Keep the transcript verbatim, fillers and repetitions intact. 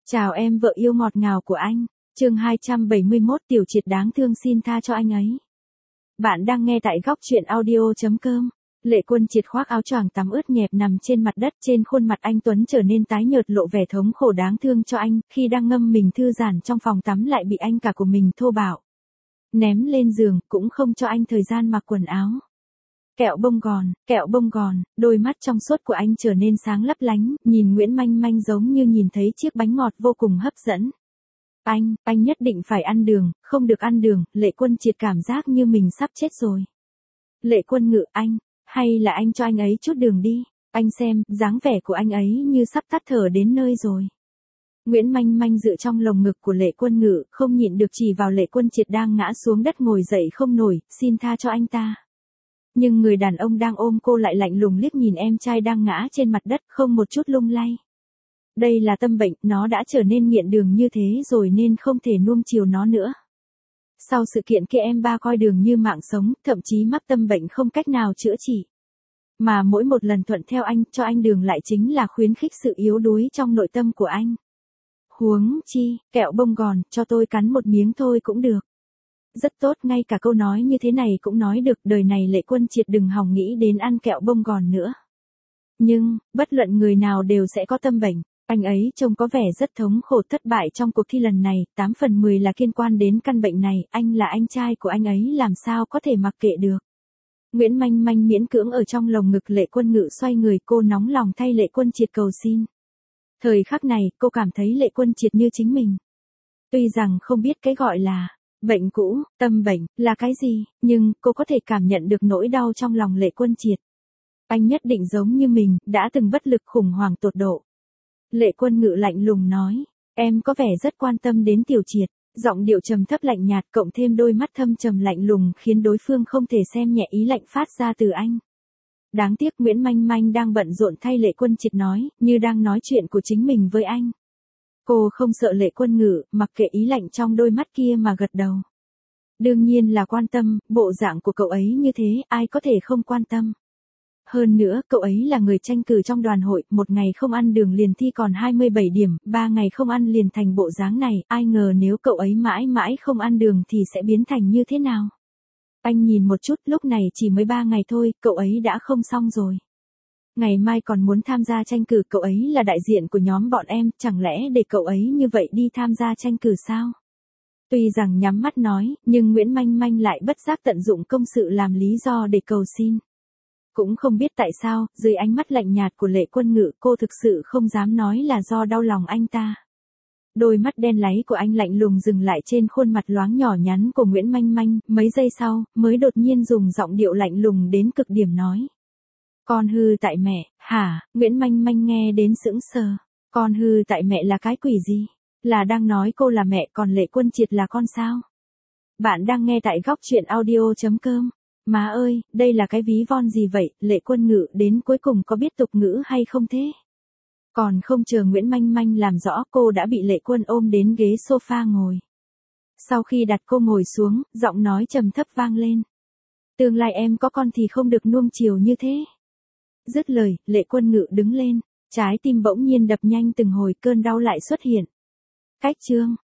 Chào em vợ yêu ngọt ngào của anh. Chương hai trăm bảy mươi mốt Tiểu Triệt đáng thương xin tha cho anh ấy. Bạn đang nghe tại góc truyện audio chấm com. Lệ Quân Triệt khoác áo choàng tắm ướt nhẹp nằm trên mặt đất, trên khuôn mặt anh tuấn trở nên tái nhợt lộ vẻ thống khổ đáng thương cho anh, khi đang ngâm mình thư giãn trong phòng tắm lại bị anh cả của mình thô bạo ném lên giường, cũng không cho anh thời gian mặc quần áo. Kẹo bông gòn, kẹo bông gòn, đôi mắt trong suốt của anh trở nên sáng lấp lánh, nhìn Nguyễn Manh Manh giống như nhìn thấy chiếc bánh ngọt vô cùng hấp dẫn. Anh, anh nhất định phải ăn đường, không được ăn đường. Lệ Quân Triệt cảm giác như mình sắp chết rồi. Lệ Quân Ngự, anh, hay là anh cho anh ấy chút đường đi, anh xem, dáng vẻ của anh ấy như sắp tắt thở đến nơi rồi. Nguyễn Manh Manh dựa trong lồng ngực của Lệ Quân Ngự, không nhịn được chỉ vào Lệ Quân Triệt đang ngã xuống đất ngồi dậy không nổi, xin tha cho anh ta. Nhưng người đàn ông đang ôm cô lại lạnh lùng liếc nhìn em trai đang ngã trên mặt đất, không một chút lung lay. Đây là tâm bệnh, nó đã trở nên nghiện đường như thế rồi nên không thể nuông chiều nó nữa. Sau sự kiện kia em ba coi đường như mạng sống, thậm chí mắc tâm bệnh không cách nào chữa trị. Mà mỗi một lần thuận theo anh, cho anh đường lại chính là khuyến khích sự yếu đuối trong nội tâm của anh. Huống chi, kẹo bông gòn, cho tôi cắn một miếng thôi cũng được. Rất tốt, ngay cả câu nói như thế này cũng nói được, đời này Lệ Quân Triệt đừng hòng nghĩ đến ăn kẹo bông gòn nữa. Nhưng, bất luận người nào đều sẽ có tâm bệnh, anh ấy trông có vẻ rất thống khổ thất bại trong cuộc thi lần này, tám phần mười là liên quan đến căn bệnh này, anh là anh trai của anh ấy làm sao có thể mặc kệ được. Nguyễn Manh Manh miễn cưỡng ở trong lồng ngực Lệ Quân Ngự xoay người, cô nóng lòng thay Lệ Quân Triệt cầu xin. Thời khắc này, cô cảm thấy Lệ Quân Triệt như chính mình. Tuy rằng không biết cái gọi là bệnh cũ, tâm bệnh, là cái gì, nhưng cô có thể cảm nhận được nỗi đau trong lòng Lệ Quân Triệt. Anh nhất định giống như mình, đã từng bất lực khủng hoảng tột độ. Lệ Quân Ngự lạnh lùng nói, em có vẻ rất quan tâm đến Tiểu Triệt, giọng điệu trầm thấp lạnh nhạt cộng thêm đôi mắt thâm trầm lạnh lùng khiến đối phương không thể xem nhẹ ý lạnh phát ra từ anh. Đáng tiếc Nguyễn Manh Manh đang bận rộn thay Lệ Quân Triệt nói, như đang nói chuyện của chính mình với anh. Cô không sợ Lệ Quân Ngự, mặc kệ ý lạnh trong đôi mắt kia mà gật đầu. Đương nhiên là quan tâm, bộ dạng của cậu ấy như thế, ai có thể không quan tâm. Hơn nữa, cậu ấy là người tranh cử trong đoàn hội, một ngày không ăn đường liền thi còn hai mươi bảy điểm, ba ngày không ăn liền thành bộ dáng này, ai ngờ nếu cậu ấy mãi mãi không ăn đường thì sẽ biến thành như thế nào. Anh nhìn một chút, lúc này chỉ mới ba ngày thôi, cậu ấy đã không xong rồi. Ngày mai còn muốn tham gia tranh cử, cậu ấy là đại diện của nhóm bọn em, chẳng lẽ để cậu ấy như vậy đi tham gia tranh cử sao? Tuy rằng nhắm mắt nói, nhưng Nguyễn Manh Manh lại bất giác tận dụng công sự làm lý do để cầu xin. Cũng không biết tại sao, dưới ánh mắt lạnh nhạt của Lệ Quân Ngự, cô thực sự không dám nói là do đau lòng anh ta. Đôi mắt đen láy của anh lạnh lùng dừng lại trên khuôn mặt loáng nhỏ nhắn của Nguyễn Manh Manh, mấy giây sau, mới đột nhiên dùng giọng điệu lạnh lùng đến cực điểm nói. Con hư tại mẹ, hả? Nguyễn Manh Manh nghe đến sững sờ. Con hư tại mẹ là cái quỷ gì? Là đang nói cô là mẹ còn Lệ Quân Triệt là con sao? Bạn đang nghe tại góc truyện audio chấm com. Má ơi, đây là cái ví von gì vậy? Lệ Quân Ngự đến cuối cùng có biết tục ngữ hay không thế? Còn không chờ Nguyễn Manh Manh làm rõ, cô đã bị Lệ Quân ôm đến ghế sofa ngồi. Sau khi đặt cô ngồi xuống, giọng nói trầm thấp vang lên. Tương lai em có con thì không được nuông chiều như thế. Dứt lời, Lệ Quân Ngự đứng lên, trái tim bỗng nhiên đập nhanh từng hồi, cơn đau lại xuất hiện. Cách chương